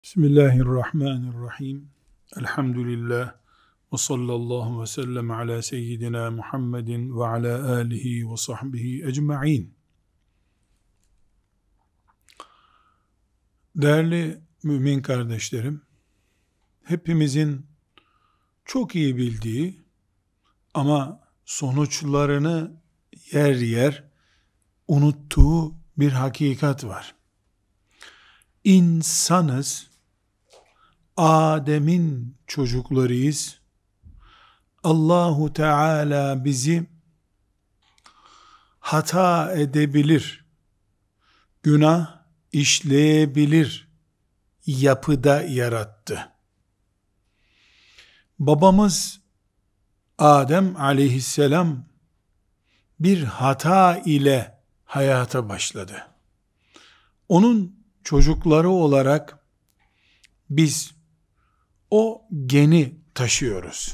Bismillahirrahmanirrahim. Elhamdülillah. Ve sallallahu ve sellem ala seyyidina Muhammedin ve ala alihi ve sahbihi ecma'in. Değerli mümin kardeşlerim, hepimizin çok iyi bildiği ama sonuçlarını yer yer unuttuğu bir hakikat var. İnsanız, Adem'in çocuklarıyız. Allahu Teala bizi hata edebilir, günah işleyebilir yapıda yarattı. Babamız Adem aleyhisselam bir hata ile hayata başladı. Onun çocukları olarak biz o geni taşıyoruz.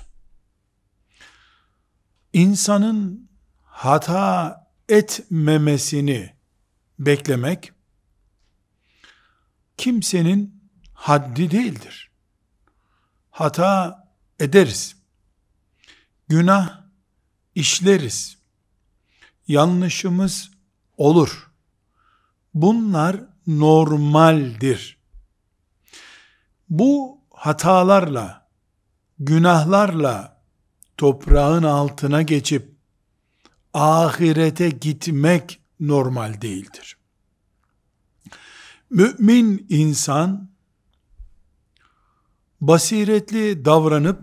İnsanın hata etmemesini beklemek kimsenin haddi değildir. Hata ederiz. Günah işleriz. Yanlışımız olur. Bunlar normaldir. Bu hatalarla, günahlarla toprağın altına geçip ahirete gitmek normal değildir. Mümin insan basiretli davranıp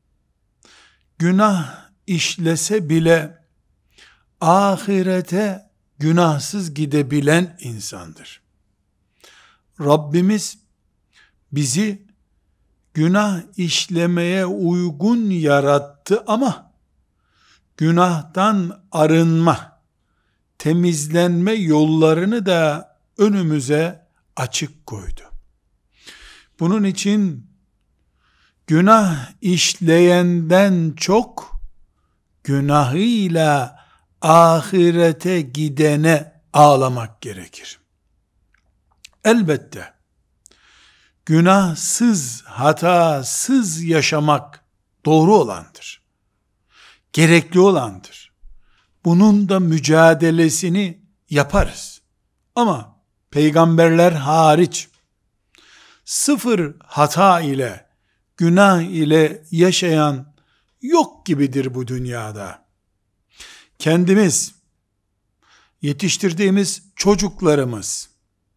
günah işlese bile ahirete günahsız gidebilen insandır. Rabbimiz bizi günah işlemeye uygun yarattı ama günahtan arınma, temizlenme yollarını da önümüze açık koydu. Bunun için günah işleyenden çok günahıyla ahirete gidene ağlamak gerekir. Elbette günahsız, hatasız yaşamak doğru olandır. Gerekli olandır. Bunun da mücadelesini yaparız. Ama peygamberler hariç sıfır hata ile, günah ile yaşayan yok gibidir bu dünyada. Kendimiz, yetiştirdiğimiz çocuklarımız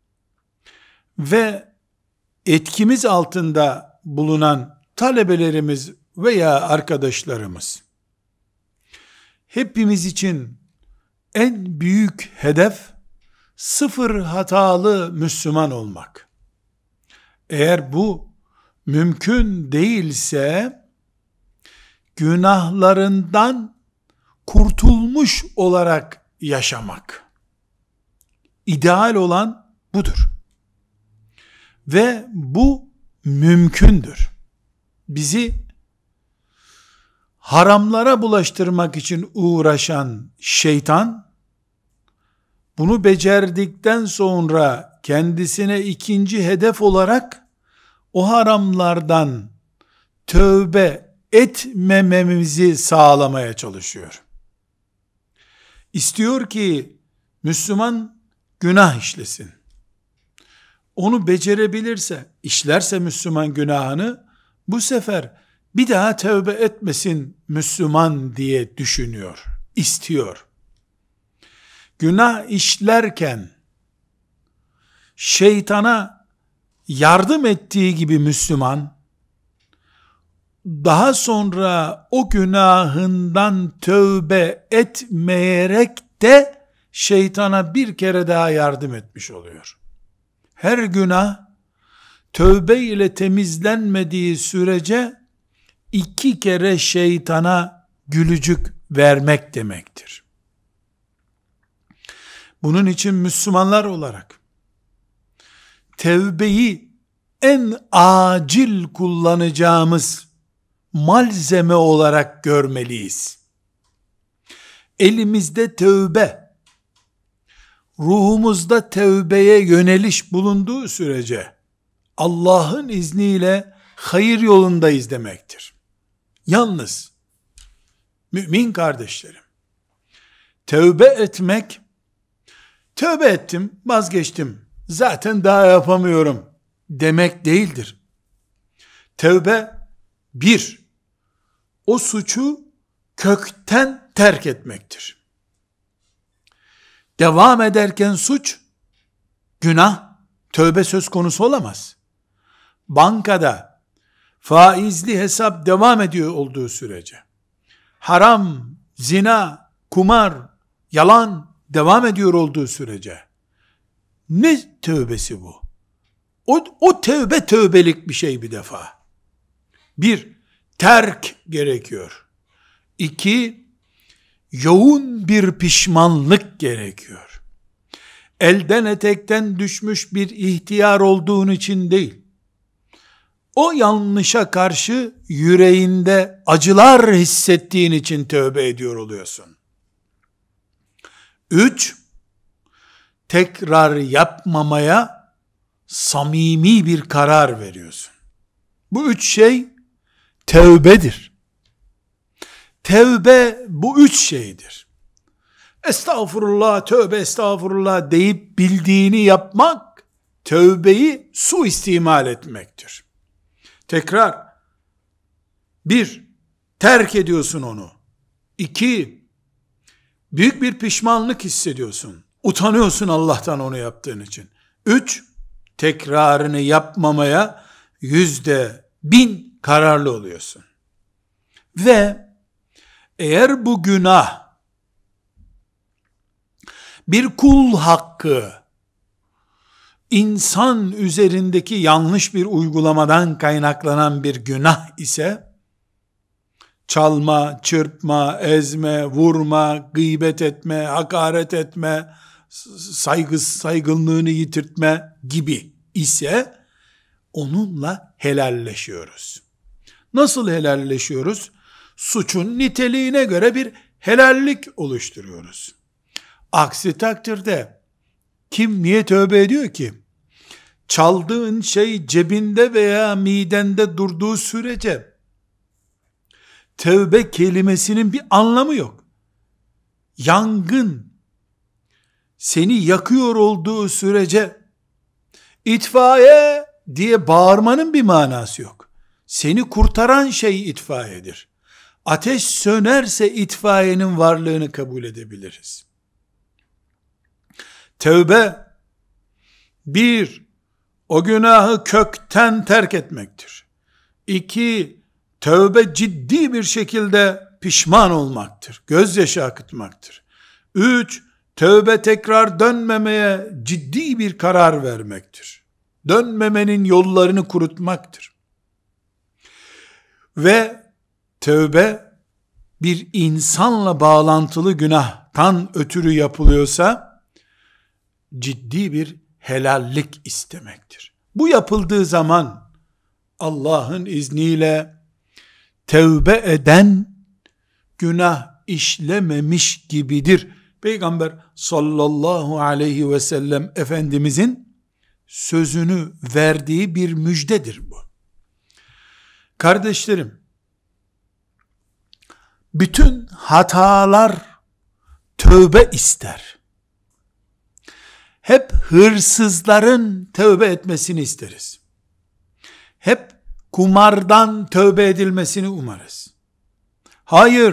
ve etkimiz altında bulunan talebelerimiz veya arkadaşlarımız, hepimiz için en büyük hedef sıfır hatalı Müslüman olmak. Eğer bu mümkün değilse günahlarından kurtulmuş olarak yaşamak. İdeal olan budur. Ve bu mümkündür. Bizi haramlara bulaştırmak için uğraşan şeytan, bunu becerdikten sonra kendisine ikinci hedef olarak o haramlardan tövbe etmememizi sağlamaya çalışıyor. İstiyor ki Müslüman günah işlesin. Onu becerebilirse, işlerse Müslüman günahını, bu sefer bir daha tövbe etmesin Müslüman diye düşünüyor, istiyor. Günah işlerken şeytana yardım ettiği gibi Müslüman, daha sonra o günahından tövbe etmeyerek de şeytana bir kere daha yardım etmiş oluyor. Her günah tövbe ile temizlenmediği sürece iki kere şeytana gülücük vermek demektir. Bunun için Müslümanlar olarak tevbeyi en acil kullanacağımız malzeme olarak görmeliyiz. Elimizde tövbe, ruhumuzda tevbeye yöneliş bulunduğu sürece Allah'ın izniyle hayır yolundayız demektir. Yalnız mümin kardeşlerim, tövbe etmek, tövbe ettim, vazgeçtim, zaten daha yapamıyorum demek değildir. Tövbe, bir, o suçu kökten terk etmektir. Devam ederken suç, günah, tövbe söz konusu olamaz. Bankada faizli hesap devam ediyor olduğu sürece, haram, zina, kumar, yalan devam ediyor olduğu sürece, ne tövbesi bu? O tövbe tövbelik bir şey bir defa. Bir, terk gerekiyor. İki, yoğun bir pişmanlık gerekiyor. Elden etekten düşmüş bir ihtiyar olduğun için değil, o yanlışa karşı yüreğinde acılar hissettiğin için tövbe ediyor oluyorsun. Üç, tekrar yapmamaya samimi bir karar veriyorsun. Bu üç şey tövbedir. Tevbe bu üç şeydir. Estağfurullah, tövbe estağfurullah deyip bildiğini yapmak, tövbeyi suistimal etmektir. Tekrar, bir, terk ediyorsun onu. İki, büyük bir pişmanlık hissediyorsun. Utanıyorsun Allah'tan onu yaptığın için. Üç, tekrarını yapmamaya %1000 kararlı oluyorsun. Ve eğer bu günah bir kul hakkı, insan üzerindeki yanlış bir uygulamadan kaynaklanan bir günah ise, çalma, çırpma, ezme, vurma, gıybet etme, hakaret etme, saygınlığını yitirtme gibi ise, onunla helalleşiyoruz. Nasıl helalleşiyoruz? Suçun niteliğine göre bir helallik oluşturuyoruz. Aksi takdirde kim niye tövbe ediyor ki? Çaldığın şey cebinde veya midende durduğu sürece tövbe kelimesinin bir anlamı yok. Yangın seni yakıyor olduğu sürece itfaiye diye bağırmanın bir manası yok. Seni kurtaran şey itfaiyedir. Ateş sönerse itfaiyenin varlığını kabul edebiliriz. Tövbe, bir, o günahı kökten terk etmektir. İki, tövbe ciddi bir şekilde pişman olmaktır. Gözyaşı akıtmaktır. Üç, tövbe tekrar dönmemeye ciddi bir karar vermektir. Dönmemenin yollarını kurutmaktır. Ve tövbe bir insanla bağlantılı günahtan ötürü yapılıyorsa ciddi bir helallik istemektir. Bu yapıldığı zaman Allah'ın izniyle tövbe eden günah işlememiş gibidir. Peygamber sallallahu aleyhi ve sellem Efendimizin sözünü verdiği bir müjdedir bu. Kardeşlerim, bütün hatalar tövbe ister. Hep hırsızların tövbe etmesini isteriz. Hep kumardan tövbe edilmesini umarız. Hayır,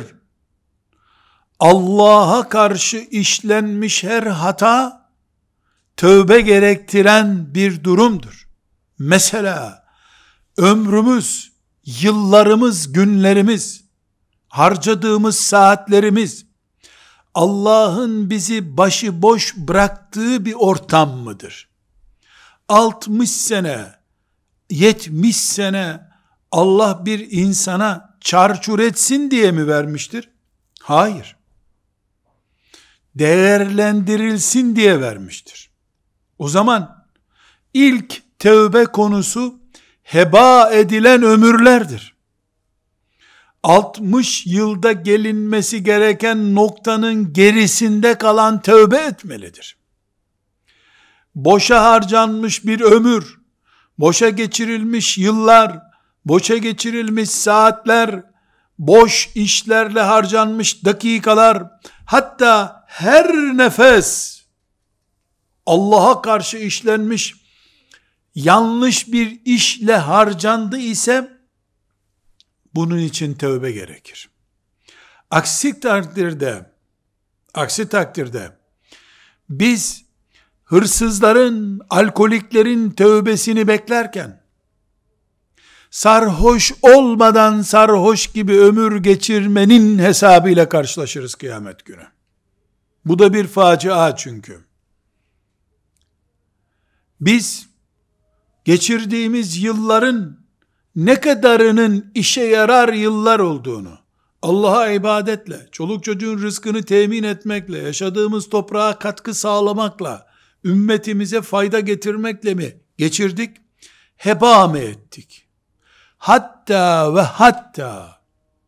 Allah'a karşı işlenmiş her hata tövbe gerektiren bir durumdur. Mesela ömrümüz, yıllarımız, günlerimiz, harcadığımız saatlerimiz Allah'ın bizi başıboş bıraktığı bir ortam mıdır? 60 sene, 70 sene Allah bir insana çarçur etsin diye mi vermiştir? Hayır. Değerlendirilsin diye vermiştir. O zaman ilk tövbe konusu heba edilen ömürlerdir. 60 yılda gelinmesi gereken noktanın gerisinde kalan tövbe etmelidir. Boşa harcanmış bir ömür, boşa geçirilmiş yıllar, boşa geçirilmiş saatler, boş işlerle harcanmış dakikalar, hatta her nefes Allah'a karşı işlenmiş yanlış bir işle harcandı ise bunun için tövbe gerekir. Aksi takdirde biz hırsızların, alkoliklerin tövbesini beklerken sarhoş olmadan sarhoş gibi ömür geçirmenin hesabıyla karşılaşırız kıyamet günü. Bu da bir facia çünkü. Biz geçirdiğimiz yılların ne kadarının işe yarar yıllar olduğunu, Allah'a ibadetle, çoluk çocuğun rızkını temin etmekle, yaşadığımız toprağa katkı sağlamakla, ümmetimize fayda getirmekle mi geçirdik, heba mı ettik? Hatta ve hatta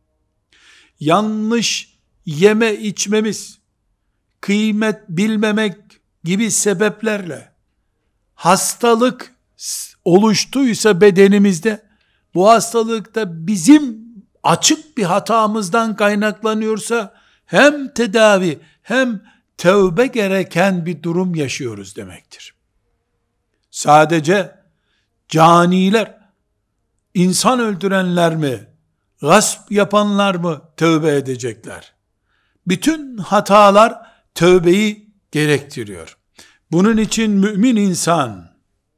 yanlış yeme içmemiz, kıymet bilmemek gibi sebeplerle hastalık oluştuysa bedenimizde, bu hastalıkta bizim açık bir hatamızdan kaynaklanıyorsa, hem tedavi hem tövbe gereken bir durum yaşıyoruz demektir. Sadece caniler, insan öldürenler mi, gasp yapanlar mı tövbe edecekler? Bütün hatalar tövbeyi gerektiriyor. Bunun için mümin insan,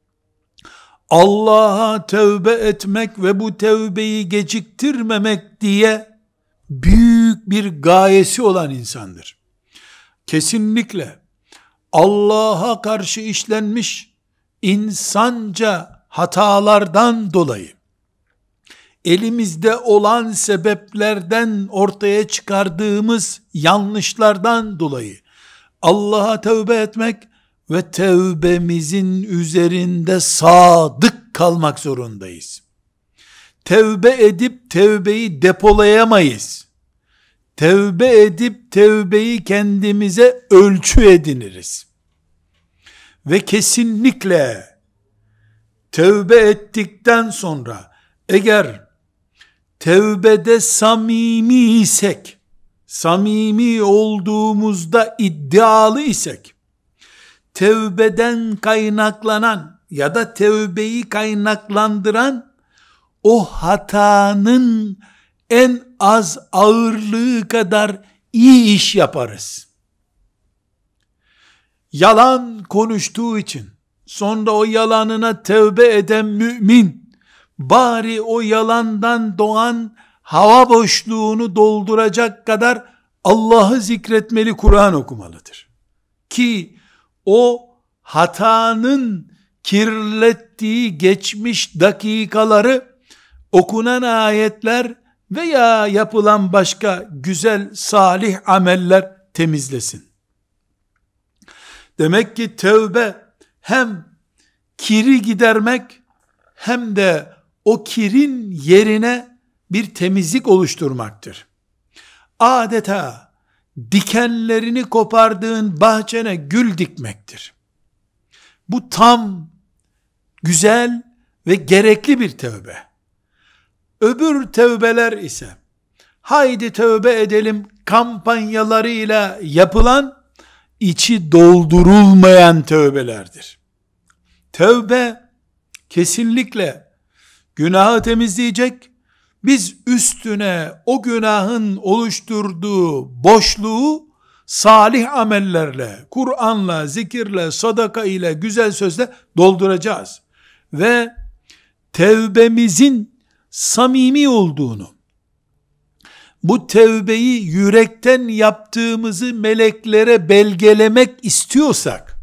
Allah'a tövbe etmek ve bu tövbeyi geciktirmemek diye büyük bir gayesi olan insandır. Kesinlikle Allah'a karşı işlenmiş insanca hatalardan dolayı, elimizde olan sebeplerden ortaya çıkardığımız yanlışlardan dolayı Allah'a tövbe etmek ve tevbemizin üzerinde sadık kalmak zorundayız. Tevbe edip tevbeyi depolayamayız. Tevbe edip tevbeyi kendimize ölçü ediniriz. Ve kesinlikle tevbe ettikten sonra eğer tevbede samimi isek, samimi olduğumuzda iddialı isek, tevbeden kaynaklanan ya da tevbeyi kaynaklandıran o hatanın en az ağırlığı kadar iyi iş yaparız. Yalan konuştuğu için sonra o yalanına tevbe eden mümin, bari o yalandan doğan hava boşluğunu dolduracak kadar Allah'ı zikretmeli, Kur'an okumalıdır. Ki o hatanın kirlettiği geçmiş dakikaları okunan ayetler veya yapılan başka güzel salih ameller temizlesin. Demek ki tövbe hem kiri gidermek hem de o kirin yerine bir temizlik oluşturmaktır. Adeta dikenlerini kopardığın bahçene gül dikmektir. Bu tam, güzel ve gerekli bir tövbe. Öbür tövbeler ise haydi tövbe edelim kampanyalarıyla yapılan, içi doldurulmayan tövbelerdir. Tövbe kesinlikle günahı temizleyecek, biz üstüne o günahın oluşturduğu boşluğu salih amellerle, Kur'an'la, zikirle, sadaka ile, güzel sözle dolduracağız. Ve tevbemizin samimi olduğunu, bu tevbeyi yürekten yaptığımızı meleklere belgelemek istiyorsak,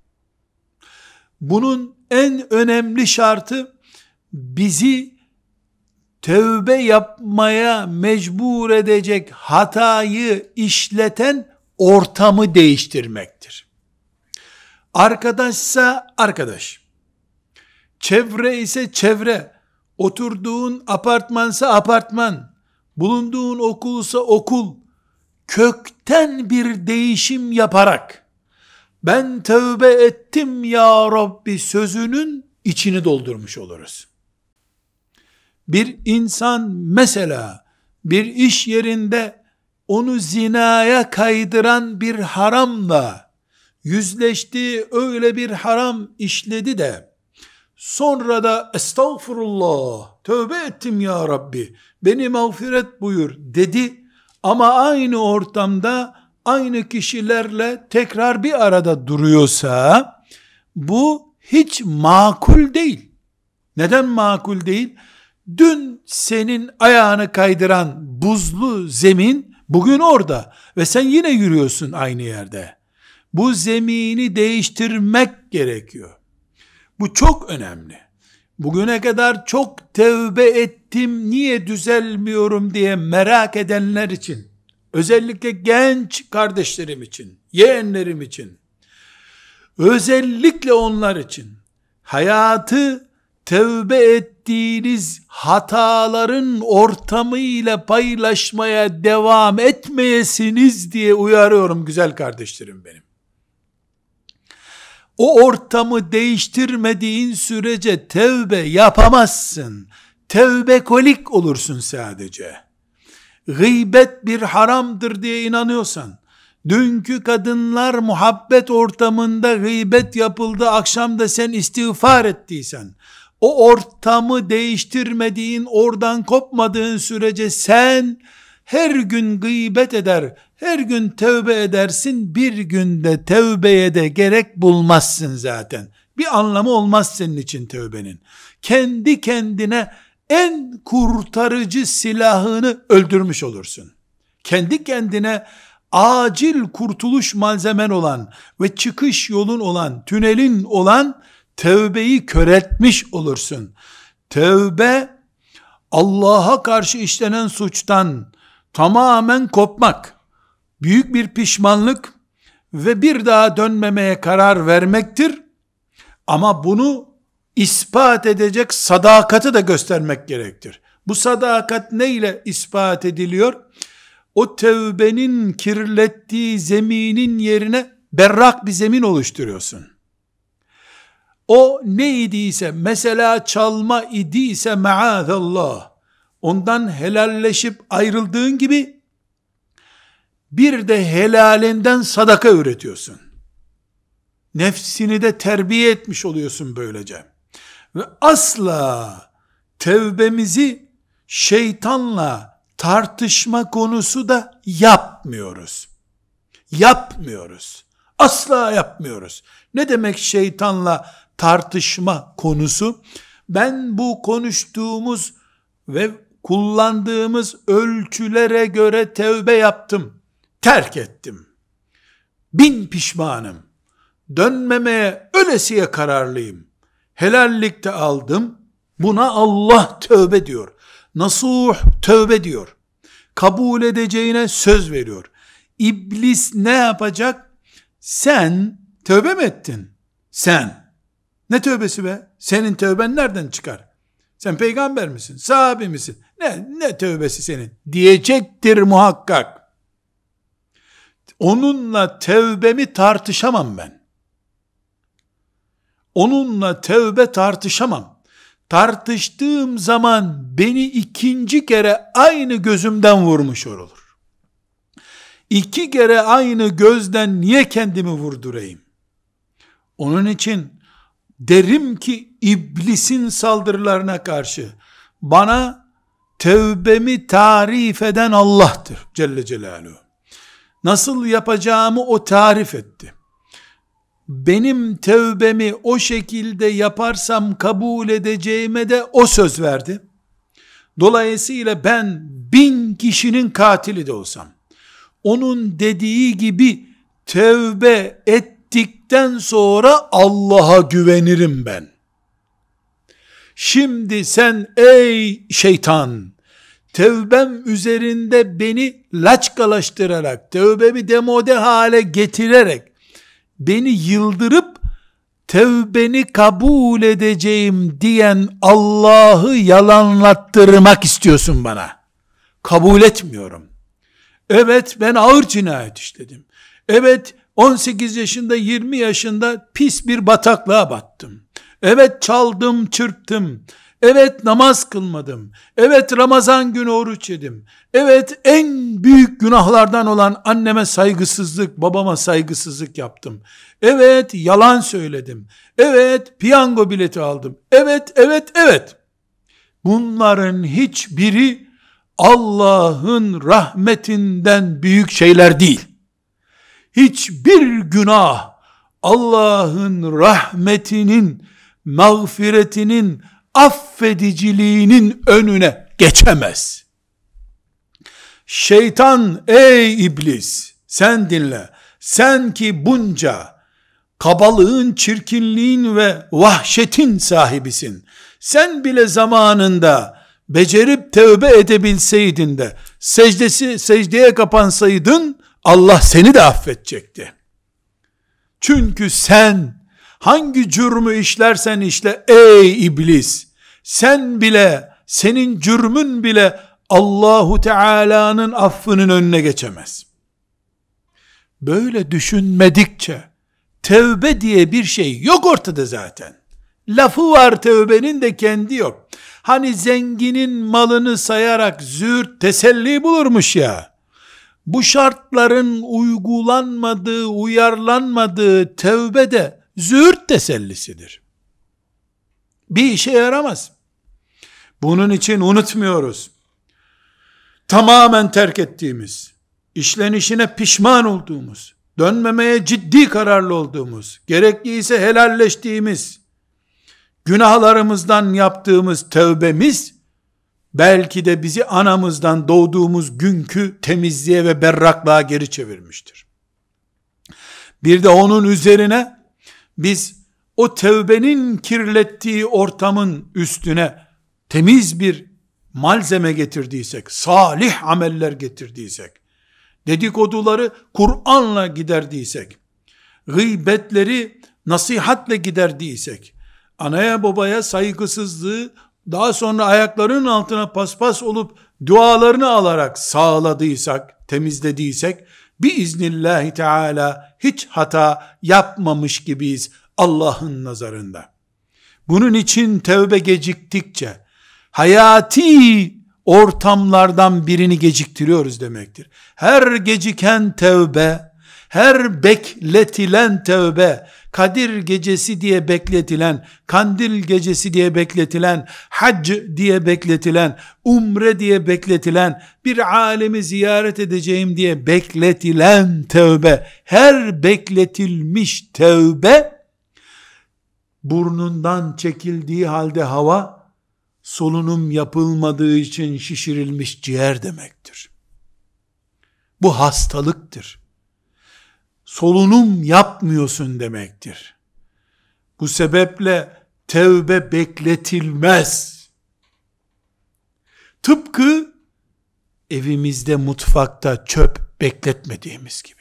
bunun en önemli şartı bizi tövbe yapmaya mecbur edecek hatayı işleten ortamı değiştirmektir. Arkadaşsa arkadaş, çevre ise çevre, oturduğun apartmansa apartman, bulunduğun okulsa okul, kökten bir değişim yaparak, ben tövbe ettim ya Rabbi sözünün içini doldurmuş oluruz. Bir insan mesela bir iş yerinde onu zinaya kaydıran bir haramla yüzleşti, öyle bir haram işledi de sonra da estağfurullah, tövbe ettim ya Rabbi, beni mağfiret buyur dedi ama aynı ortamda aynı kişilerle tekrar bir arada duruyorsa bu hiç makul değil. Neden makul değil? Dün senin ayağını kaydıran buzlu zemin bugün orada ve sen yine yürüyorsun aynı yerde. Bu zemini değiştirmek gerekiyor. Bu çok önemli. Bugüne kadar çok tevbe ettim, niye düzelmiyorum diye merak edenler için, özellikle genç kardeşlerim için, yeğenlerim için, özellikle onlar için, hayatı tevbe ettiğiniz hataların ortamıyla paylaşmaya devam etmeyesiniz diye uyarıyorum güzel kardeşlerim benim. O ortamı değiştirmediğin sürece tevbe yapamazsın. Tevbekolik olursun sadece. Gıybet bir haramdır diye inanıyorsan, dünkü kadınlar muhabbet ortamında gıybet yapıldı, akşam da sen istiğfar ettiysen, o ortamı değiştirmediğin, oradan kopmadığın sürece sen her gün gıybet eder, her gün tövbe edersin, bir günde tövbeye de gerek bulmazsın zaten. Bir anlamı olmaz senin için tövbenin. Kendi kendine en kurtarıcı silahını öldürmüş olursun. Kendi kendine acil kurtuluş malzemen olan ve çıkış yolun olan, tünelin olan tövbeyi köretmiş olursun. Tövbe, Allah'a karşı işlenen suçtan tamamen kopmak, büyük bir pişmanlık ve bir daha dönmemeye karar vermektir. Ama bunu ispat edecek sadakati de göstermek gerektir. Bu sadakat neyle ispat ediliyor? O tevbenin kirlettiği zeminin yerine berrak bir zemin oluşturuyorsun. O ne idiyse, mesela çalma idiyse maazallah, ondan helalleşip ayrıldığın gibi bir de helalinden sadaka üretiyorsun. Nefsini de terbiye etmiş oluyorsun böylece. Ve asla tevbemizi şeytanla tartışma konusu da yapmıyoruz. Yapmıyoruz. Asla yapmıyoruz. Ne demek şeytanla tartışma konusu? Ben bu konuştuğumuz ve kullandığımız ölçülere göre tevbe yaptım, terk ettim. 1000 pişmanım. Dönmemeye ölesiye kararlıyım. Helallikte aldım. Buna Allah tövbe diyor. Nasuh tövbe diyor. Kabul edeceğine söz veriyor. İblis ne yapacak? Sen tövbe mi ettin? Sen. Ne tövbesi be? Senin tövben nereden çıkar? Sen peygamber misin? Sahabi misin? Ne tövbesi senin? Diyecektir muhakkak. Onunla tevbemi tartışamam ben. Onunla tevbe tartışamam. Tartıştığım zaman beni ikinci kere aynı gözümden vurmuş olur. 2 kere aynı gözden niye kendimi vurdurayım? Onun için derim ki iblisin saldırılarına karşı bana tevbemi tarif eden Allah'tır Celle Celaluhu. Nasıl yapacağımı o tarif etti. Benim tevbemi o şekilde yaparsam kabul edeceğime de o söz verdi. Dolayısıyla ben 1000 kişinin katili de olsam, onun dediği gibi tevbe ettikten sonra Allah'a güvenirim ben. Şimdi sen ey şeytan, tevbem üzerinde beni laçkalaştırarak, tevbemi demode hale getirerek, beni yıldırıp tevbeni kabul edeceğim diyen Allah'ı yalanlattırmak istiyorsun bana. Kabul etmiyorum. Evet, ben ağır cinayet işledim. Evet, 18 yaşında 20 yaşında pis bir bataklığa battım. Evet çaldım, çırptım. Evet namaz kılmadım. Evet Ramazan günü oruç yedim. Evet en büyük günahlardan olan anneme saygısızlık, babama saygısızlık yaptım. Evet yalan söyledim. Evet piyango bileti aldım. Evet, evet, evet. Bunların hiçbiri Allah'ın rahmetinden büyük şeyler değil. Hiçbir günah Allah'ın rahmetinin, mağfiretinin, affediciliğinin önüne geçemez. Şeytan, ey iblis, sen dinle. Sen ki bunca kabalığın, çirkinliğin ve vahşetin sahibisin. Sen bile zamanında becerip tövbe edebilseydin de secdeye kapansaydın, Allah seni de affedecekti. Çünkü sen hangi cürmü işlersen işle ey iblis, sen bile, senin cürmün bile Allahu Teala'nın affının önüne geçemez. Böyle düşünmedikçe tevbe diye bir şey yok ortada zaten. Lafı var, tevbenin de kendi yok. Hani zenginin malını sayarak züğürt teselli bulurmuş ya. Bu şartların uygulanmadığı, uyarlanmadığı tevbe de züğürt tesellisidir. Bir işe yaramaz. Bunun için unutmuyoruz. Tamamen terk ettiğimiz, işlenişine pişman olduğumuz, dönmemeye ciddi kararlı olduğumuz, gerekliyse helalleştiğimiz, günahlarımızdan yaptığımız tevbemiz, belki de bizi anamızdan doğduğumuz günkü temizliğe ve berraklığa geri çevirmiştir. Bir de onun üzerine, biz o tevbenin kirlettiği ortamın üstüne, temiz bir malzeme getirdiysek, salih ameller getirdiysek, dedikoduları Kur'an'la giderdiysek, gıybetleri nasihatle giderdiysek, anaya babaya saygısızlığı daha sonra ayaklarının altına paspas olup dualarını alarak sağladıysak, temizlediysek, biiznillahü teala hiç hata yapmamış gibiyiz Allah'ın nazarında. Bunun için tevbe geciktikçe hayati ortamlardan birini geciktiriyoruz demektir. Her geciken tevbe, her bekletilen tevbe, Kadir gecesi diye bekletilen, Kandil gecesi diye bekletilen, hac diye bekletilen, umre diye bekletilen, bir alemi ziyaret edeceğim diye bekletilen tevbe, her bekletilmiş tevbe, burnundan çekildiği halde hava, solunum yapılmadığı için şişirilmiş ciğer demektir. Bu hastalıktır. Solunum yapmıyorsun demektir. Bu sebeple tevbe bekletilmez. Tıpkı evimizde, mutfakta çöp bekletmediğimiz gibi.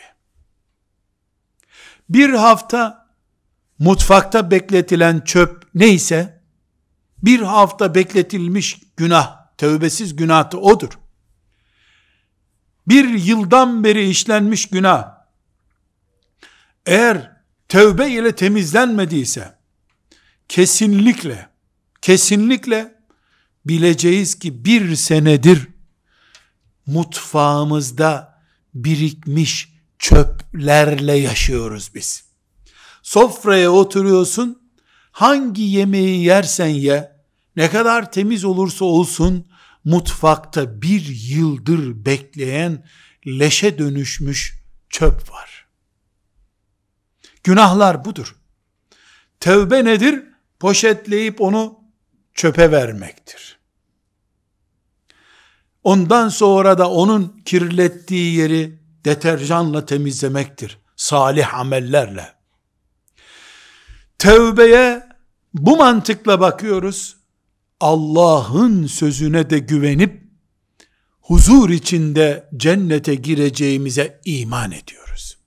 Bir hafta mutfakta bekletilen çöp neyse, bir hafta bekletilmiş günah, tövbesiz günah da odur. Bir yıldan beri işlenmiş günah, eğer tövbe ile temizlenmediyse, kesinlikle bileceğiz ki bir senedir mutfağımızda birikmiş çöplerle yaşıyoruz biz. Sofraya oturuyorsun, hangi yemeği yersen ye, ne kadar temiz olursa olsun, mutfakta bir yıldır bekleyen, leşe dönüşmüş çöp var. Günahlar budur. Tevbe nedir? Poşetleyip onu çöpe vermektir. Ondan sonra da onun kirlettiği yeri deterjanla temizlemektir. Salih amellerle. Tevbeye bu mantıkla bakıyoruz. Allah'ın sözüne de güvenip huzur içinde cennete gireceğimize iman ediyoruz.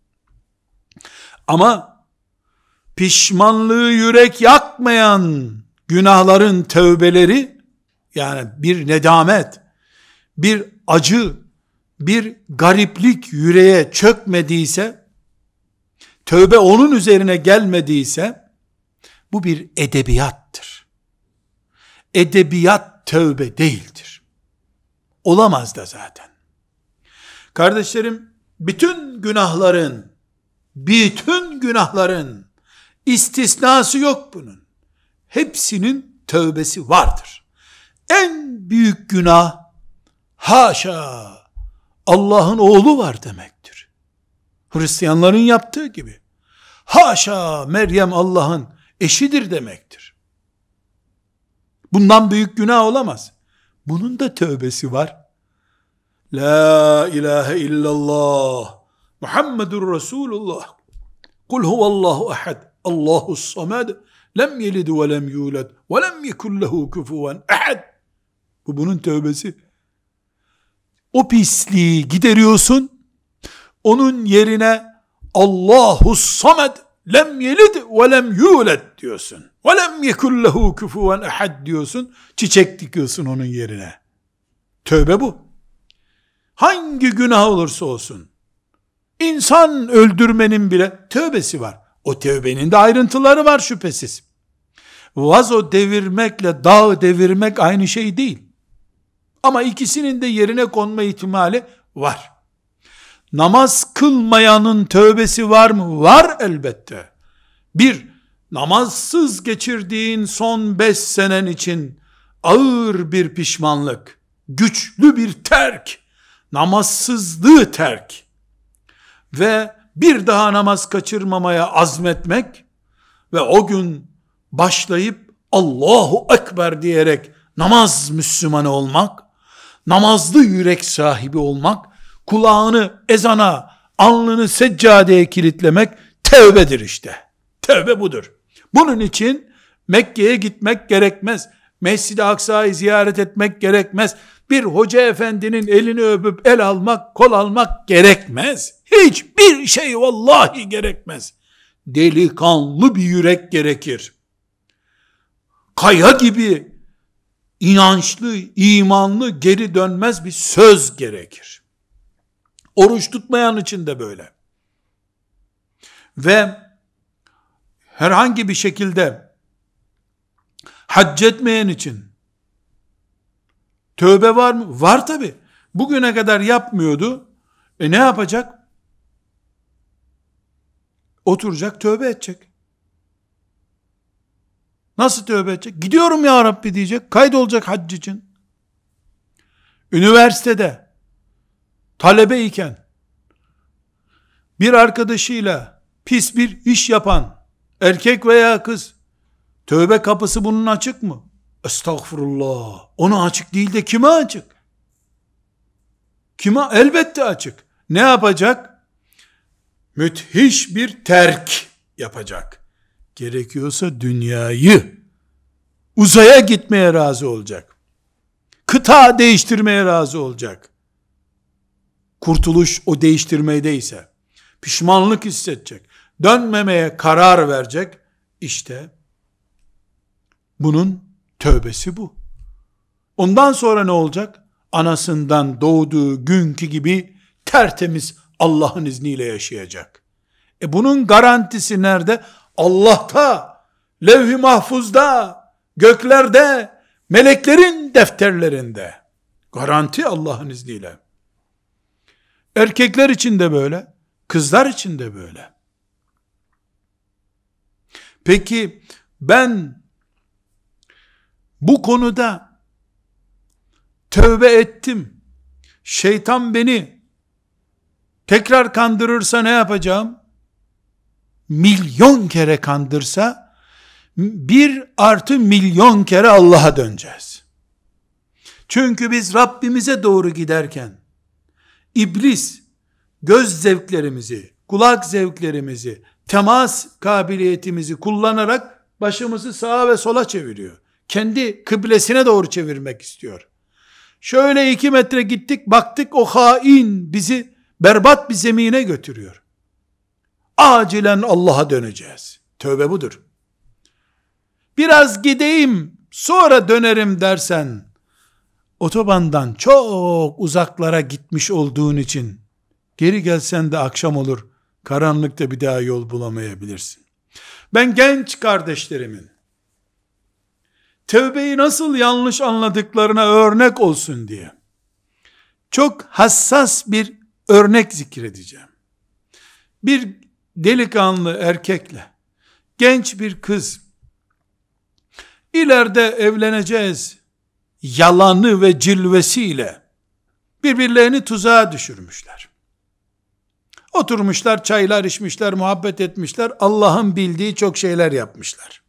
Ama pişmanlığı yürek yakmayan günahların tövbeleri, yani bir nedamet, bir acı, bir gariplik yüreğe çökmediyse, tövbe onun üzerine gelmediyse, Bu bir edebiyattır. Edebiyat tövbe değildir. Olamaz da zaten. Kardeşlerim, bütün günahların istisnası yok bunun. Hepsinin tövbesi vardır. En büyük günah, haşa, Allah'ın oğlu var demektir. Hristiyanların yaptığı gibi. Haşa, Meryem Allah'ın eşidir demektir. Bundan büyük günah olamaz. Bunun da tövbesi var. La ilahe illallah Muhammedur Resulullah Kul huvallahu ahad Allahus samed lem yelid ve lem yulad ve lem yekun lehu kufuven ahad. Bu bunun tövbesi. O pisliği gideriyorsun. Onun yerine Allahus samed lem yelid ve lem yulad diyorsun. Ve lem yekun lehu kufuven ahad diyorsun. Çiçek dikiyorsun onun yerine. Tövbe bu. Hangi günah olursa olsun, İnsan öldürmenin bile tövbesi var. O tövbenin de ayrıntıları var şüphesiz. Vazo devirmekle dağ devirmek aynı şey değil. Ama ikisinin de yerine konma ihtimali var. Namaz kılmayanın tövbesi var mı? Var elbette. Namazsız geçirdiğin son 5 senen için ağır bir pişmanlık, güçlü bir terk, namazsızlığı terk ve bir daha namaz kaçırmamaya azmetmek ve o gün başlayıp Allahu Ekber diyerek namaz Müslümanı olmak, namazlı yürek sahibi olmak, kulağını ezana, alnını seccadeye kilitlemek tevbedir işte. Tevbe budur. Bunun için Mekke'ye gitmek gerekmez. Mescid-i Aksa'yı ziyaret etmek gerekmez. Bir hoca efendinin elini öpüp el almak, kol almak gerekmez. Hiçbir şey vallahi gerekmez. Delikanlı bir yürek gerekir. Kaya gibi inançlı, imanlı, geri dönmez bir söz gerekir. Oruç tutmayan için de böyle. Ve herhangi bir şekilde hac etmeyen için tövbe var mı? Var tabi. Bugüne kadar yapmıyordu. Ne yapacak? Oturacak, tövbe edecek. Nasıl tövbe edecek? Gidiyorum ya Rabbi diyecek. Kaydolacak hac için. Üniversitede talebeyken bir arkadaşıyla pis bir iş yapan erkek veya kız, tövbe kapısı bunun açık mı? Estağfurullah. Ona açık değil de kime açık? Kime? Elbette açık. Ne yapacak? Müthiş bir terk yapacak. Gerekiyorsa dünyayı, uzaya gitmeye razı olacak. Kıta değiştirmeye razı olacak. Kurtuluş o değiştirmedeyse, pişmanlık hissedecek, dönmemeye karar verecek. İşte bunun tövbesi bu. Ondan sonra ne olacak? Anasından doğduğu günkü gibi tertemiz Allah'ın izniyle yaşayacak. Bunun garantisi nerede? Allah'ta, levh-i mahfuzda, göklerde, meleklerin defterlerinde. Garanti Allah'ın izniyle. Erkekler için de böyle, kızlar için de böyle. Peki ben bu konuda tövbe ettim, şeytan beni tekrar kandırırsa ne yapacağım? Milyon kere kandırsa 1+1.000.000 kere Allah'a döneceğiz. Çünkü biz Rabbimize doğru giderken İblis göz zevklerimizi, kulak zevklerimizi, temas kabiliyetimizi kullanarak başımızı sağa ve sola çeviriyor. Kendi kıblesine doğru çevirmek istiyor. Şöyle 2 metre gittik, baktık o hain bizi berbat bir zemine götürüyor. Acilen Allah'a döneceğiz. Tövbe budur. Biraz gideyim, sonra dönerim dersen, otobandan çok uzaklara gitmiş olduğun için, geri gelsen de akşam olur, karanlıkta bir daha yol bulamayabilirsin. Ben genç kardeşlerimin tevbeyi nasıl yanlış anladıklarına örnek olsun diye çok hassas bir örnek zikredeceğim. Bir delikanlı erkekle genç bir kız ileride evleneceğiz yalanı ve cilvesiyle birbirlerini tuzağa düşürmüşler. Oturmuşlar, çaylar içmişler, muhabbet etmişler, Allah'ın bildiği çok şeyler yapmışlar.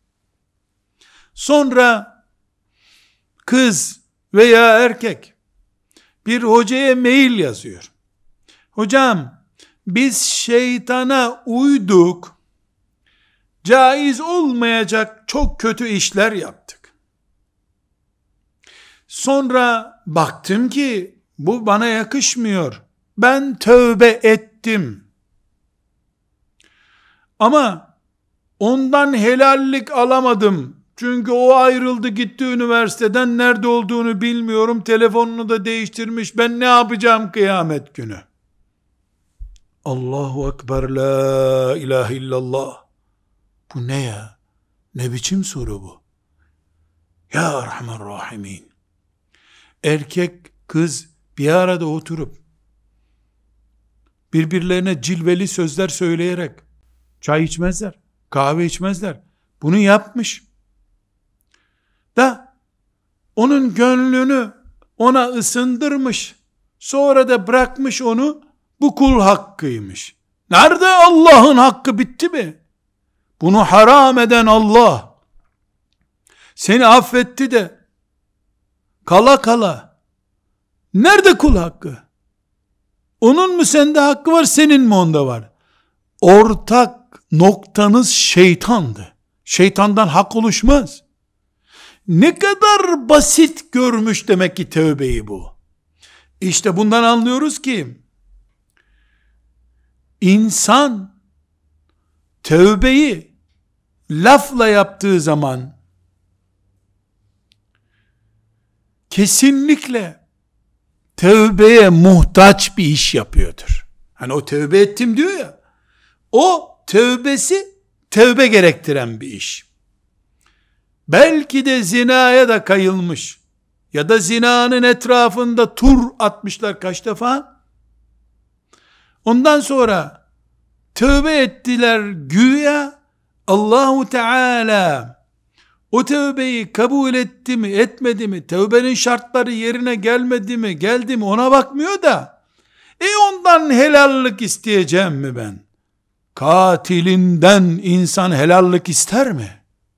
Sonra kız veya erkek bir hocaya mail yazıyor. Hocam, biz şeytana uyduk, caiz olmayacak çok kötü işler yaptık. Sonra baktım ki bu bana yakışmıyor. Ben tövbe ettim. Ama ondan helallik alamadım. Çünkü o ayrıldı gitti üniversiteden, nerede olduğunu bilmiyorum. Telefonunu da değiştirmiş. Ben ne yapacağım kıyamet günü? Allahu Ekber, la ilahe illallah. Bu ne ya? Ne biçim soru bu? Ya Rahman Rahimin. Erkek, kız bir arada oturup birbirlerine cilveli sözler söyleyerek çay içmezler, kahve içmezler. Bunu yapmış. Da onun gönlünü ona ısındırmış. Sonra da bırakmış onu. Bu kul hakkıymış. Nerede Allah'ın hakkı, bitti mi? Bunu haram eden Allah seni affetti de kala kala nerede kul hakkı? Onun mu sende hakkı var, senin mi onda var? Ortak noktanız şeytandı. Şeytandan hak oluşmaz. Ne kadar basit görmüş demek ki tövbeyi bu. İşte bundan anlıyoruz ki insan tövbeyi lafla yaptığı zaman kesinlikle tövbeye muhtaç bir iş yapıyordur. Hani o tövbe ettim diyor ya, o tövbesi tövbe gerektiren bir iş. Belki de zinaya da kayılmış ya da zinanın etrafında tur atmışlar kaç defa. Ondan sonra tövbe ettiler güya. Allahu Teala o tövbeyi kabul etti mi etmedi mi, tövbenin şartları yerine gelmedi mi geldi mi ona bakmıyor da ondan helallik isteyeceğim mi ben? Katilinden insan helallik ister mi?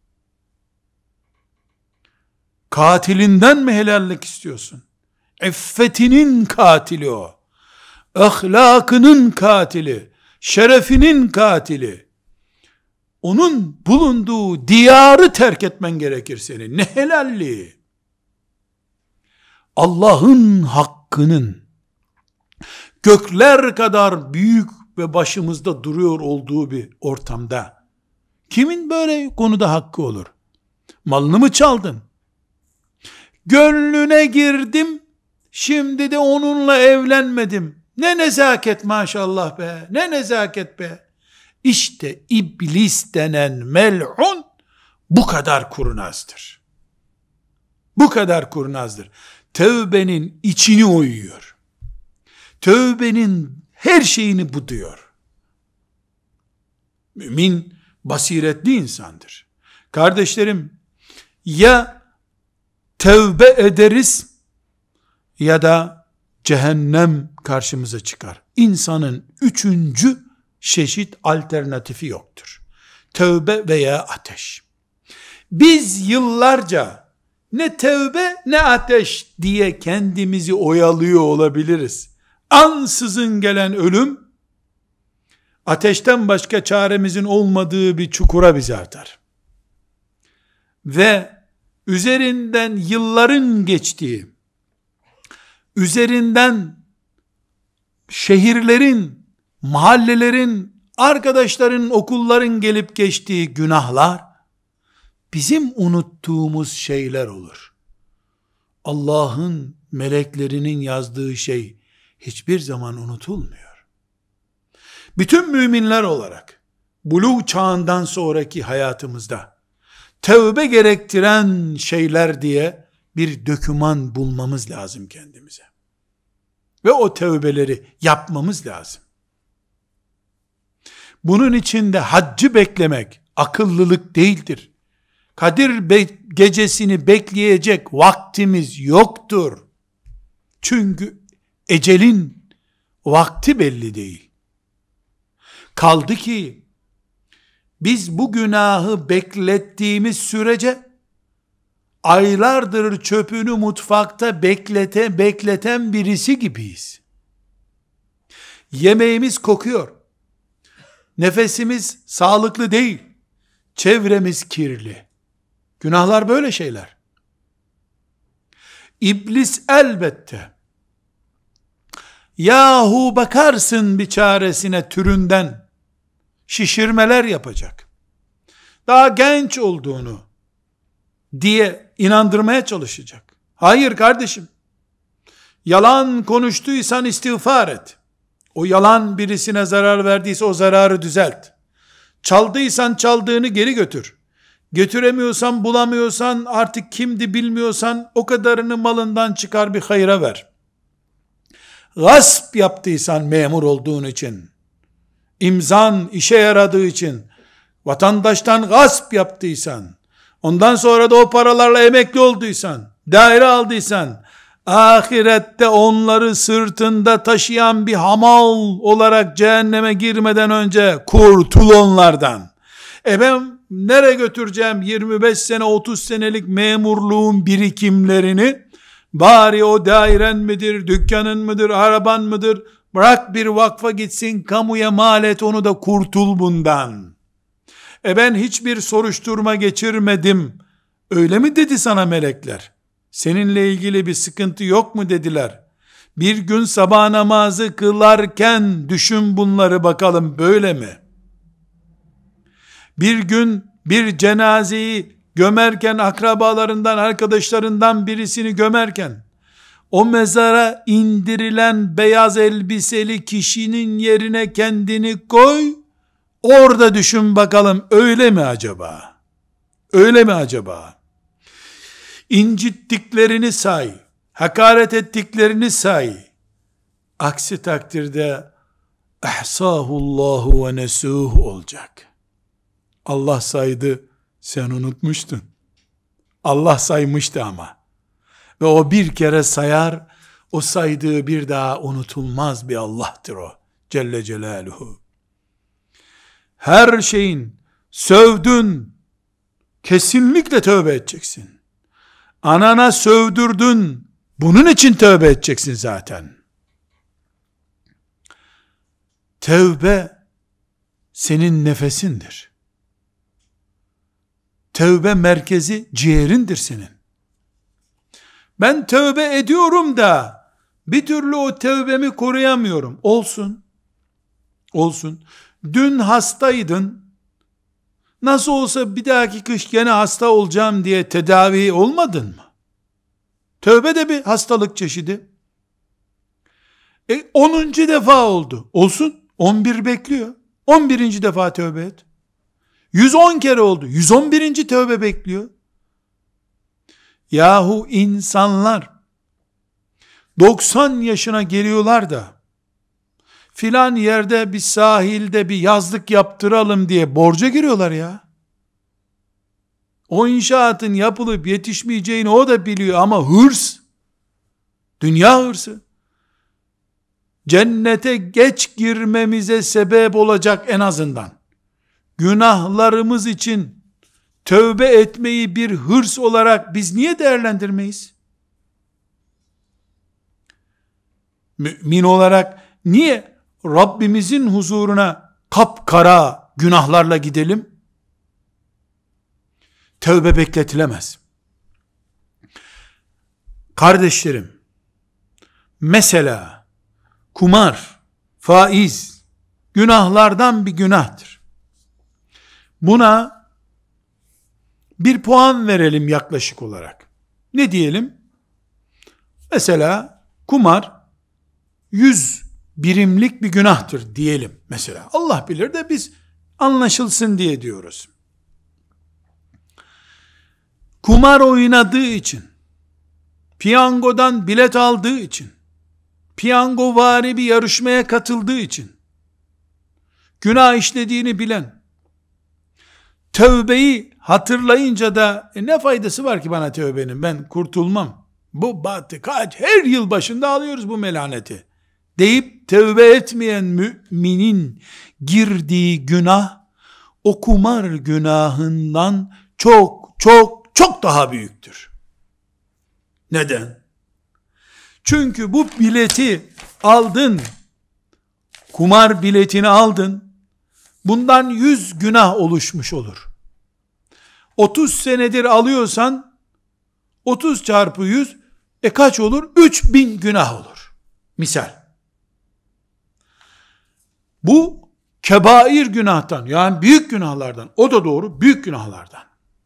Katilinden mi helallik istiyorsun? İffetinin katili o. Ahlakının katili. Şerefinin katili. Onun bulunduğu diyarı terk etmen gerekir senin. Ne helalliği? Allah'ın hakkının gökler kadar büyük ve başımızda duruyor olduğu bir ortamda kimin böyle konuda hakkı olur? Malını mı çaldın? Gönlüne girdim, şimdi de onunla evlenmedim. Ne nezaket maşallah be, ne nezaket be. İşte iblis denen mel'un bu kadar kurnazdır. Bu kadar kurnazdır. Tövbenin içini oyuyor. Tövbenin her şeyini buduyor. Mümin basiretli insandır. Kardeşlerim, ya tövbe ederiz ya da cehennem karşımıza çıkar. İnsanın üçüncü çeşit alternatifi yoktur. Tövbe veya ateş. Biz yıllarca ne tövbe ne ateş diye kendimizi oyalıyor olabiliriz. Ansızın gelen ölüm, ateşten başka çaremizin olmadığı bir çukura bizi atar. Ve üzerinden yılların geçtiği, üzerinden şehirlerin, mahallelerin, arkadaşların, okulların gelip geçtiği günahlar, bizim unuttuğumuz şeyler olur. Allah'ın meleklerinin yazdığı şey hiçbir zaman unutulmuyor. Bütün müminler olarak buluğ çağından sonraki hayatımızda tevbe gerektiren şeyler diye bir doküman bulmamız lazım kendimize. Ve o tevbeleri yapmamız lazım. Bunun için de haccı beklemek akıllılık değildir. Kadir gecesini bekleyecek vaktimiz yoktur. Çünkü ecelin vakti belli değil. Kaldı ki biz bu günahı beklettiğimiz sürece aylardır çöpünü mutfakta bekleten birisi gibiyiz. Yemeğimiz kokuyor. Nefesimiz sağlıklı değil. Çevremiz kirli. Günahlar böyle şeyler. İblis elbette, yahu bakarsın bir çaresine türünden şişirmeler yapacak. Daha genç olduğunu diye inandırmaya çalışacak. Hayır kardeşim. Yalan konuştuysan istiğfar et. O yalan birisine zarar verdiyse o zararı düzelt. Çaldıysan çaldığını geri götür. Götüremiyorsan, bulamıyorsan, artık kimdi bilmiyorsan o kadarını malından çıkar bir hayra ver. Gasp yaptıysan memur olduğun için, imzan işe yaradığı için, vatandaştan gasp yaptıysan, ondan sonra da o paralarla emekli olduysan, daire aldıysan, ahirette onları sırtında taşıyan bir hamal olarak cehenneme girmeden önce kurtul onlardan. Ben nereye götüreceğim 25 sene 30 senelik memurluğun birikimlerini? Bari o dairen midir, dükkanın mıdır, araban mıdır? Bırak bir vakfa gitsin, kamuya mal et, onu da kurtul bundan. Ben hiçbir soruşturma geçirmedim. Öyle mi dedi sana melekler? Seninle ilgili bir sıkıntı yok mu dediler. Bir gün sabah namazı kılarken düşün bunları bakalım, böyle mi? Bir gün bir cenazeyi gömerken, akrabalarından, arkadaşlarından birisini gömerken, o mezara indirilen beyaz elbiseli kişinin yerine kendini koy, orada düşün bakalım, öyle mi acaba? Öyle mi acaba? İncittiklerini say, hakaret ettiklerini say. Aksi takdirde ahsahullahu ve nesuh olacak. Allah saydı, sen unutmuştun. Allah saymıştı ama. Ve o bir kere sayar, o saydığı bir daha unutulmaz bir Allah'tır o. Celle Celaluhu. Her şeyin sövdün, kesinlikle tövbe edeceksin. Anana sövdürdün, bunun için tövbe edeceksin zaten. Tövbe senin nefesindir. Tövbe merkezi ciğerindir senin. Ben tövbe ediyorum da bir türlü o tövbemi koruyamıyorum. Olsun. Olsun. Dün hastaydın. Nasıl olsa bir dahaki kış gene hasta olacağım diye tedavi olmadın mı? Tövbe de bir hastalık çeşidi. 10. defa oldu. Olsun. 11 bekliyor. 11. defa tövbe et. 110 kere oldu. 111. tövbe bekliyor. Yahu insanlar 90 yaşına geliyorlar da filan yerde bir sahilde bir yazlık yaptıralım diye borca giriyorlar ya. O inşaatın yapılıp yetişmeyeceğini o da biliyor ama hırs, dünya hırsı, cennete geç girmemize sebep olacak en azından. Günahlarımız için tövbe etmeyi bir hırs olarak biz niye değerlendirmeyiz? Mümin olarak niye Rabbimizin huzuruna kapkara günahlarla gidelim? Tövbe bekletilemez. Kardeşlerim, mesela kumar, faiz, günahlardan bir günahtır. Buna bir puan verelim yaklaşık olarak. Ne diyelim? Mesela kumar 100 birimlik bir günahtır diyelim mesela. Allah bilir de biz Anlaşılsın diye diyoruz. Kumar oynadığı için, piyangodan bilet aldığı için, piyangovari bir yarışmaya katıldığı için, günah işlediğini bilen, tövbeyi hatırlayınca da ne faydası var ki bana tövbenin, ben kurtulmam, bu battı, her yıl başında alıyoruz bu melaneti deyip tövbe etmeyen müminin girdiği günah, o kumar günahından çok çok çok daha büyüktür. Neden? Çünkü bu bileti aldın, kumar biletini aldın, bundan 100 günah oluşmuş olur. 30 senedir alıyorsan, 30 çarpı 100, kaç olur? 3000 günah olur. Misal. Bu, kebair günahtan, yani büyük günahlardan, o da doğru, büyük günahlardan.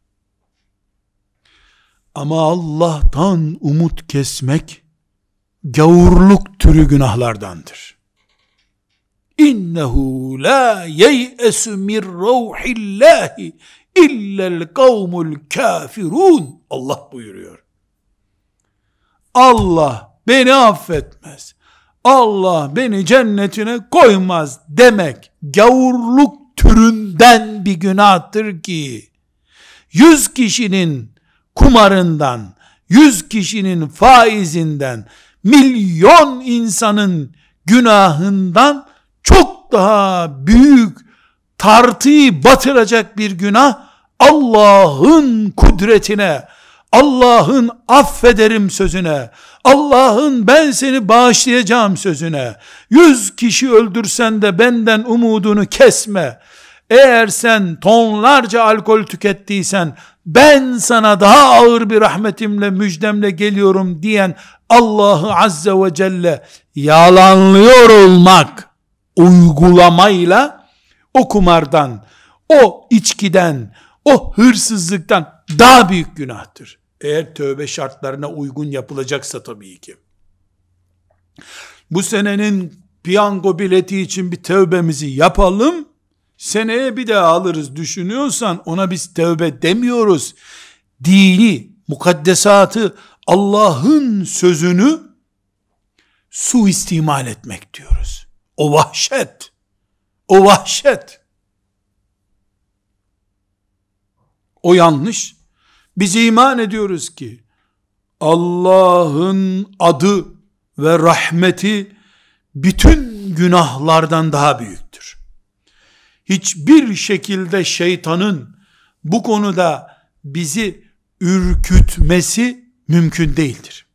Ama Allah'tan umut kesmek, gavurluk türü günahlardandır. İnnehu la yeyesu min ruhillahi illel kavmul kafirun. Allah buyuruyor. Allah beni affetmez, Allah beni cennetine koymaz demek gavurluk türünden bir günahtır ki 100 kişinin kumarından, 100 kişinin faizinden, milyon insanın günahından çok daha büyük, tartıyı batıracak bir günah, Allah'ın kudretine, Allah'ın affederim sözüne, Allah'ın ben seni bağışlayacağım sözüne, 100 kişi öldürsen de benden umudunu kesme, eğer sen tonlarca alkol tükettiysen, ben sana daha ağır bir rahmetimle, müjdemle geliyorum diyen Allah'ı Azze ve Celle yalanlıyor olmak, uygulamayla o kumardan, o içkiden, o hırsızlıktan daha büyük günahtır. Eğer tövbe şartlarına uygun yapılacaksa tabii ki. Bu senenin piyango bileti için bir tövbemizi yapalım, seneye bir daha alırız düşünüyorsan ona biz tövbe demiyoruz. Dini, mukaddesatı, Allah'ın sözünü suistimal etmek diyoruz. O vahşet, o vahşet, o yanlış. Biz iman ediyoruz ki Allah'ın adı ve rahmeti bütün günahlardan daha büyüktür. Hiçbir şekilde şeytanın bu konuda bizi ürkütmesi mümkün değildir.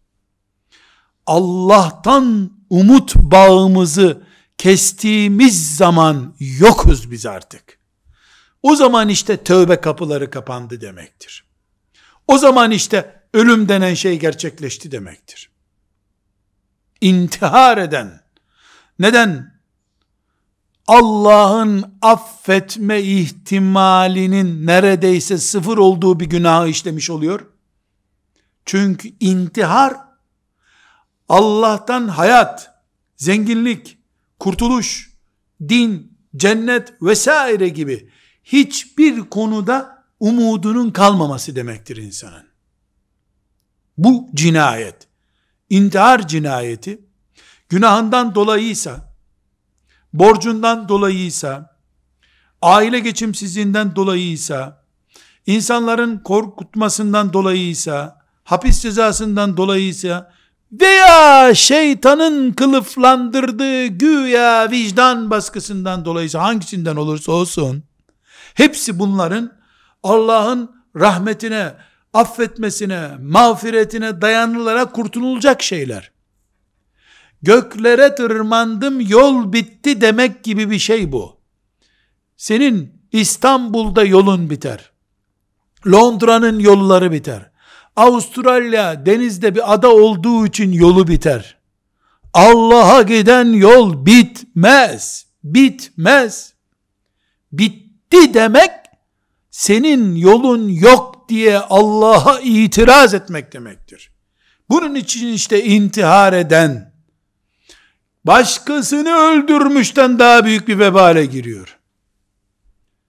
Allah'tan umut bağımızı kestiğimiz zaman yokuz biz artık. O zaman işte tövbe kapıları kapandı demektir. O zaman işte ölüm denen şey gerçekleşti demektir. İntihar eden, neden? Allah'ın affetme ihtimalinin neredeyse sıfır olduğu bir günahı işlemiş oluyor. Çünkü intihar, Allah'tan hayat, zenginlik, kurtuluş, din, cennet vesaire gibi hiçbir konuda umudunun kalmaması demektir insanın. Bu cinayet, intihar cinayeti, günahından dolayıysa, borcundan dolayıysa, aile geçimsizliğinden dolayıysa, insanların korkutmasından dolayıysa, hapis cezasından dolayıysa veya şeytanın kılıflandırdığı güya vicdan baskısından dolayıysa, hangisinden olursa olsun, hepsi bunların Allah'ın rahmetine, affetmesine, mağfiretine dayanılarak kurtulacak şeyler. Göklere tırmandım, yol bitti demek gibi bir şey bu. Senin İstanbul'da yolun biter. Londra'nın yolları biter. Avustralya denizde bir ada olduğu için yolu biter. Allah'a giden yol bitmez. Bitmez. Bitti demek, senin yolun yok diye Allah'a itiraz etmek demektir. Bunun için işte intihar eden, başkasını öldürmüşten daha büyük bir vebale giriyor.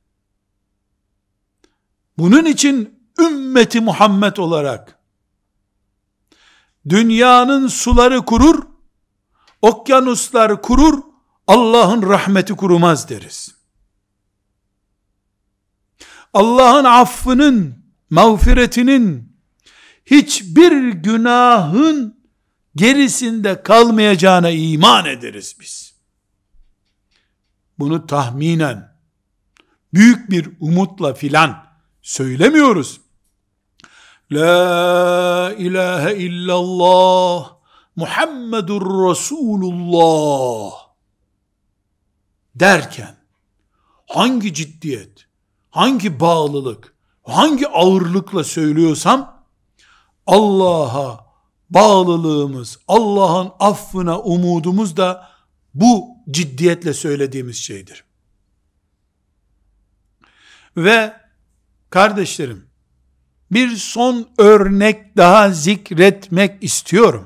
Bunun için ümmeti Muhammed olarak dünyanın suları kurur, okyanuslar kurur, Allah'ın rahmeti kurumaz deriz. Allah'ın affının, mağfiretinin, hiçbir günahın gerisinde kalmayacağına iman ederiz biz. Bunu tahminen, büyük bir umutla filan söylemiyoruz. La ilahe illallah Muhammedur Resulullah derken hangi ciddiyet, hangi bağlılık, hangi ağırlıkla söylüyorsam Allah'a bağlılığımız, Allah'ın affına umudumuz da bu ciddiyetle söylediğimiz şeydir. Ve kardeşlerim, bir son örnek daha zikretmek istiyorum.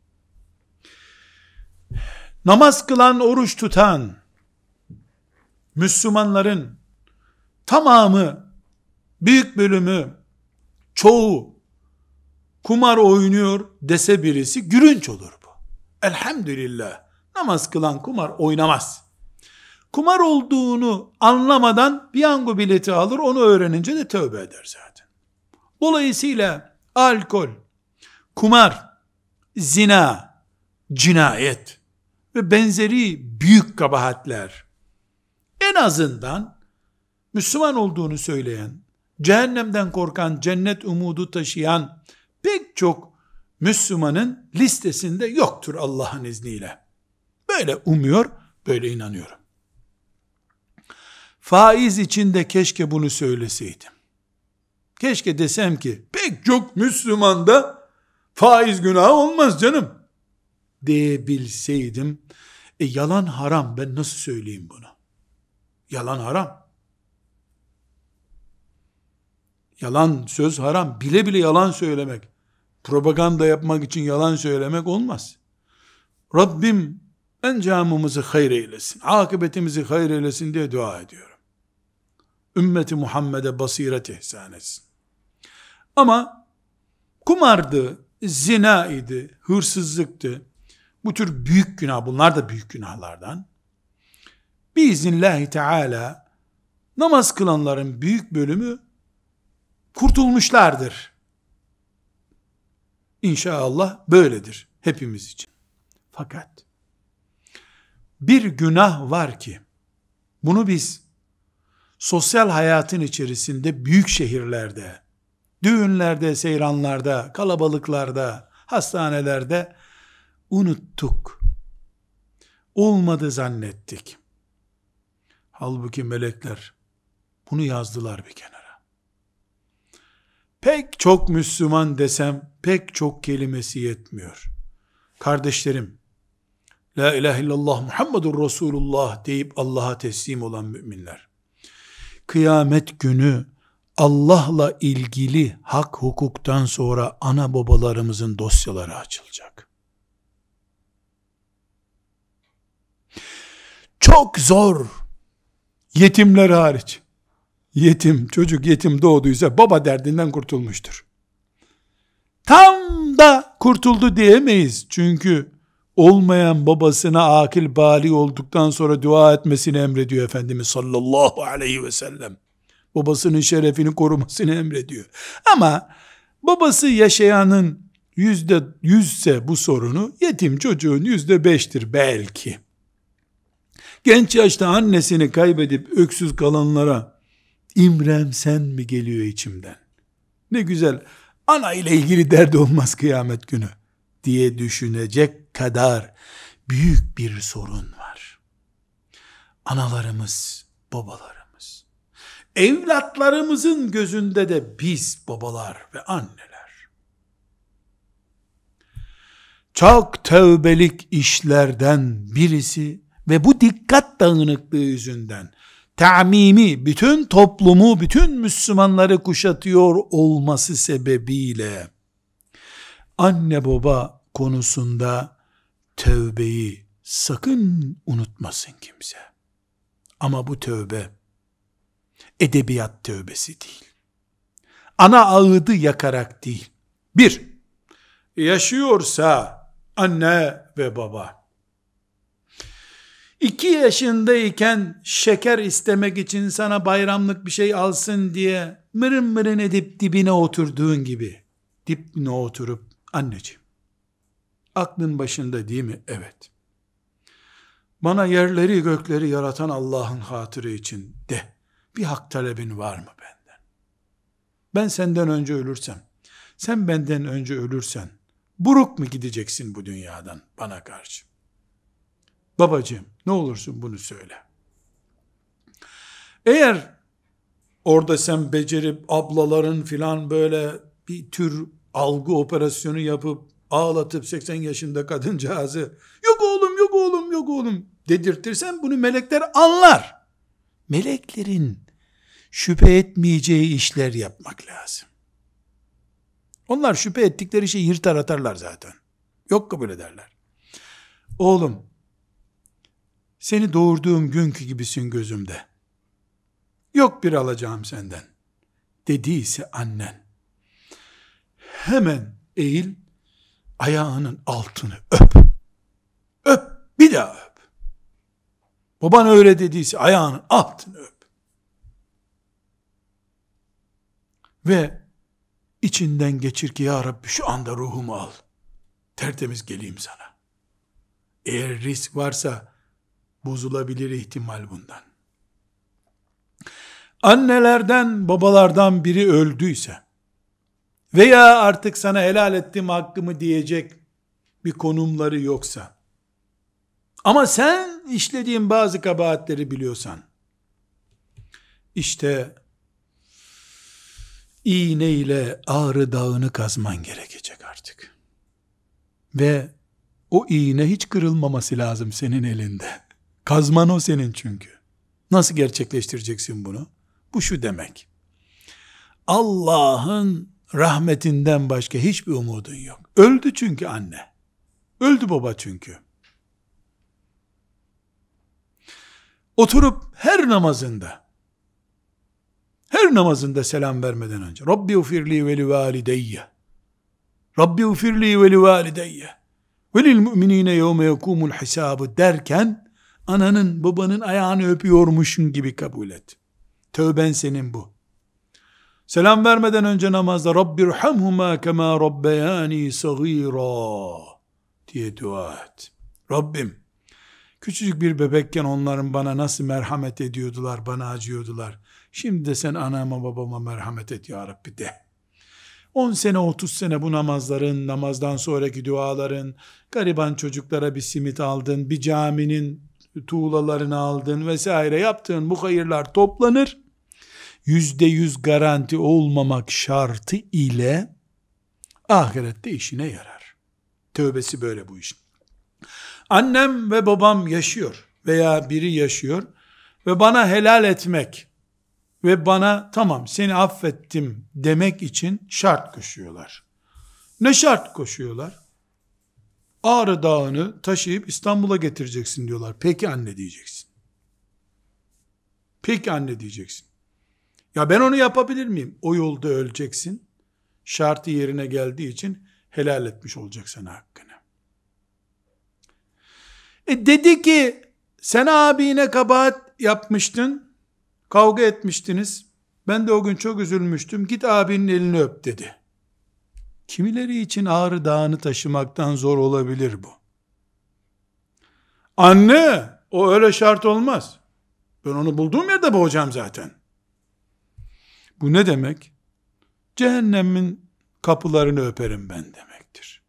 Namaz kılan, oruç tutan Müslümanların tamamı, büyük bölümü, çoğu kumar oynuyor dese birisi gülünç olur bu. Elhamdülillah, namaz kılan kumar oynamaz. Kumar olduğunu anlamadan piyango bileti alır, onu öğrenince de tövbe eder zaten. Dolayısıyla alkol, kumar, zina, cinayet ve benzeri büyük kabahatler, en azından Müslüman olduğunu söyleyen, cehennemden korkan, cennet umudu taşıyan pek çok Müslümanın listesinde yoktur Allah'ın izniyle. Böyle umuyor, böyle inanıyorum. Faiz için de keşke bunu söyleseydim. Keşke desem ki, pek çok Müslümanda faiz günahı olmaz canım diyebilseydim. Yalan haram, ben nasıl söyleyeyim bunu? Yalan haram. Yalan söz haram. Bile bile yalan söylemek, propaganda yapmak için yalan söylemek olmaz. Rabbim encamımızı hayır eylesin, akıbetimizi hayır eylesin diye dua ediyorum. Ümmeti Muhammed'e basiret ihsan etsin. Ama kumardı, zina idi, hırsızlıktı. Bu tür büyük günah, bunlar da büyük günahlardan. Biiznillahü Teala namaz kılanların büyük bölümü kurtulmuşlardır. İnşallah böyledir hepimiz için. Fakat bir günah var ki bunu biz sosyal hayatın içerisinde, büyük şehirlerde, düğünlerde, seyranlarda, kalabalıklarda, hastanelerde unuttuk. Olmadı zannettik. Halbuki melekler bunu yazdılar bir kenara. Pek çok Müslüman desem pek çok kelimesi yetmiyor. Kardeşlerim, La ilahe illallah Muhammedur Resulullah deyip Allah'a teslim olan müminler, kıyamet günü Allah'la ilgili hak hukuktan sonra ana babalarımızın dosyaları açılacak. Çok zor. Yetimler hariç. Çocuk yetim doğduysa baba derdinden kurtulmuştur. Tam da kurtuldu diyemeyiz. Çünkü olmayan babasına akil bali olduktan sonra dua etmesini emrediyor Efendimiz sallallahu aleyhi ve sellem. Babasının şerefini korumasını emrediyor. Ama babası yaşayanın %100'se bu sorunu, yetim çocuğun %5'tir belki. Genç yaşta annesini kaybedip öksüz kalanlara imremsen mi geliyor içimden? Ne güzel, ana ile ilgili derdi olmaz kıyamet günü diye düşünecek kadar büyük bir sorun var. Analarımız, babalarımız, evlatlarımızın gözünde de biz babalar ve anneler. Çok tövbelik işlerden birisi ve bu dikkat dağınıklığı yüzünden ta'mimi, bütün toplumu, bütün Müslümanları kuşatıyor olması sebebiyle anne baba konusunda tövbeyi sakın unutmasın kimse. Ama bu tövbe edebiyat tövbesi değil. ana ağıdı yakarak değil. Bir, yaşıyorsa anne ve baba, 2 yaşındayken şeker istemek için sana bayramlık bir şey alsın diye mırın mırın edip dibine oturduğun gibi, dibine oturup, anneciğim, aklın başında değil mi? Evet. Bana yerleri gökleri yaratan Allah'ın hatırı için de, bir hak talebin var mı benden? Ben senden önce ölürsem, sen benden önce ölürsen, buruk mu gideceksin bu dünyadan bana karşı? Babacığım, ne olursun bunu söyle. Eğer orada sen becerip ablaların filan böyle bir tür algı operasyonu yapıp ağlatıp 80 yaşında kadıncağızı yok oğlum yok oğlum yok oğlum dedirtirsen bunu melekler anlar. Meleklerin şüphe etmeyeceği işler yapmak lazım. Onlar şüphe ettikleri şeyi yırtar atarlar zaten. Yok kabul ederler. Oğlum, seni doğurduğum günkü gibisin gözümde. Yok bir alacağım senden dediyse annen, hemen eğil, ayağının altını öp. Öp, bir daha öp. Baban öyle dediyse ayağının altını öp. Ve içinden geçir ki ya Rabbi şu anda ruhumu al. Tertemiz geleyim sana. Eğer risk varsa bozulabilir ihtimal bundan. Annelerden, babalardan biri öldüyse veya artık sana helal ettim hakkımı diyecek bir konumları yoksa ama sen işlediğin bazı kabahatleri biliyorsan, işte iğne ile Ağrı Dağı'nı kazman gerekecek artık. Ve o iğne hiç kırılmaması lazım senin elinde. Kazman o senin çünkü. Nasıl gerçekleştireceksin bunu? Bu şu demek: Allah'ın rahmetinden başka hiçbir umudun yok. Öldü çünkü anne. Öldü baba çünkü. Oturup her namazında selam vermeden önce Rabbi ufirli ve li valideyye, Rabbi ufirli ve li valideyye ve lil müminine yevme yekumul hisabu derken ananın babanın ayağını öpüyormuşsun gibi kabul et. Tövben senin bu. Selam vermeden önce namazda Rabbirhamhuma kema rabbeyani sagira diye dua et. Rabbim, küçücük bir bebekken onların bana nasıl merhamet ediyordular, bana acıyordular. Şimdi de sen anama babama merhamet et ya Rabbi de. 10 sene 30 sene bu namazların, namazdan sonraki duaların, gariban çocuklara bir simit aldın, bir caminin tuğlalarını aldın vesaire yaptığın bu hayırlar toplanır. %100 garanti olmamak şartı ile ahirette işine yarar. Tövbesi böyle bu işin. Annem ve babam yaşıyor veya biri yaşıyor ve bana helal etmek ve bana tamam seni affettim demek için şart koşuyorlar. Ne şart koşuyorlar? Ağrı Dağı'nı taşıyıp İstanbul'a getireceksin diyorlar. Peki anne diyeceksin. Peki anne diyeceksin. Ya ben onu yapabilir miyim? O yolda öleceksin. Şartı yerine geldiği için helal etmiş olacak sana hakkını. Dedi ki sen abine kabahat yapmıştın. Kavga etmiştiniz. Ben de o gün çok üzülmüştüm. Git abinin elini öp dedi. Kimileri için Ağrı Dağı'nı taşımaktan zor olabilir bu. Anne, o öyle şart olmaz. Ben onu bulduğum yerde boğacağım zaten. Bu ne demek? Cehennemin kapılarını öperim ben demektir.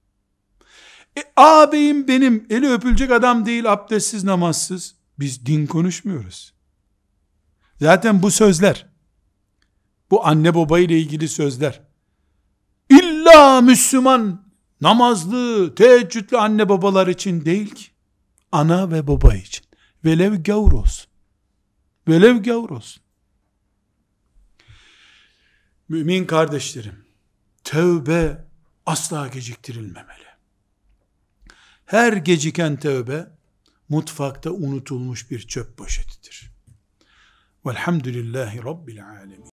Ağabeyim benim eli öpülecek adam değil, abdestsiz namazsız. Biz din konuşmuyoruz. Zaten bu sözler, bu anne baba ile ilgili sözler, İlla Müslüman, namazlı, teheccüdlü anne babalar için değil ki. Ana ve baba için. Velev gavur olsun. Velev gavur olsun. Mümin kardeşlerim, tövbe asla geciktirilmemeli. Her geciken tövbe, mutfakta unutulmuş bir çöp poşetidir. Velhamdülillahi Rabbil alemin.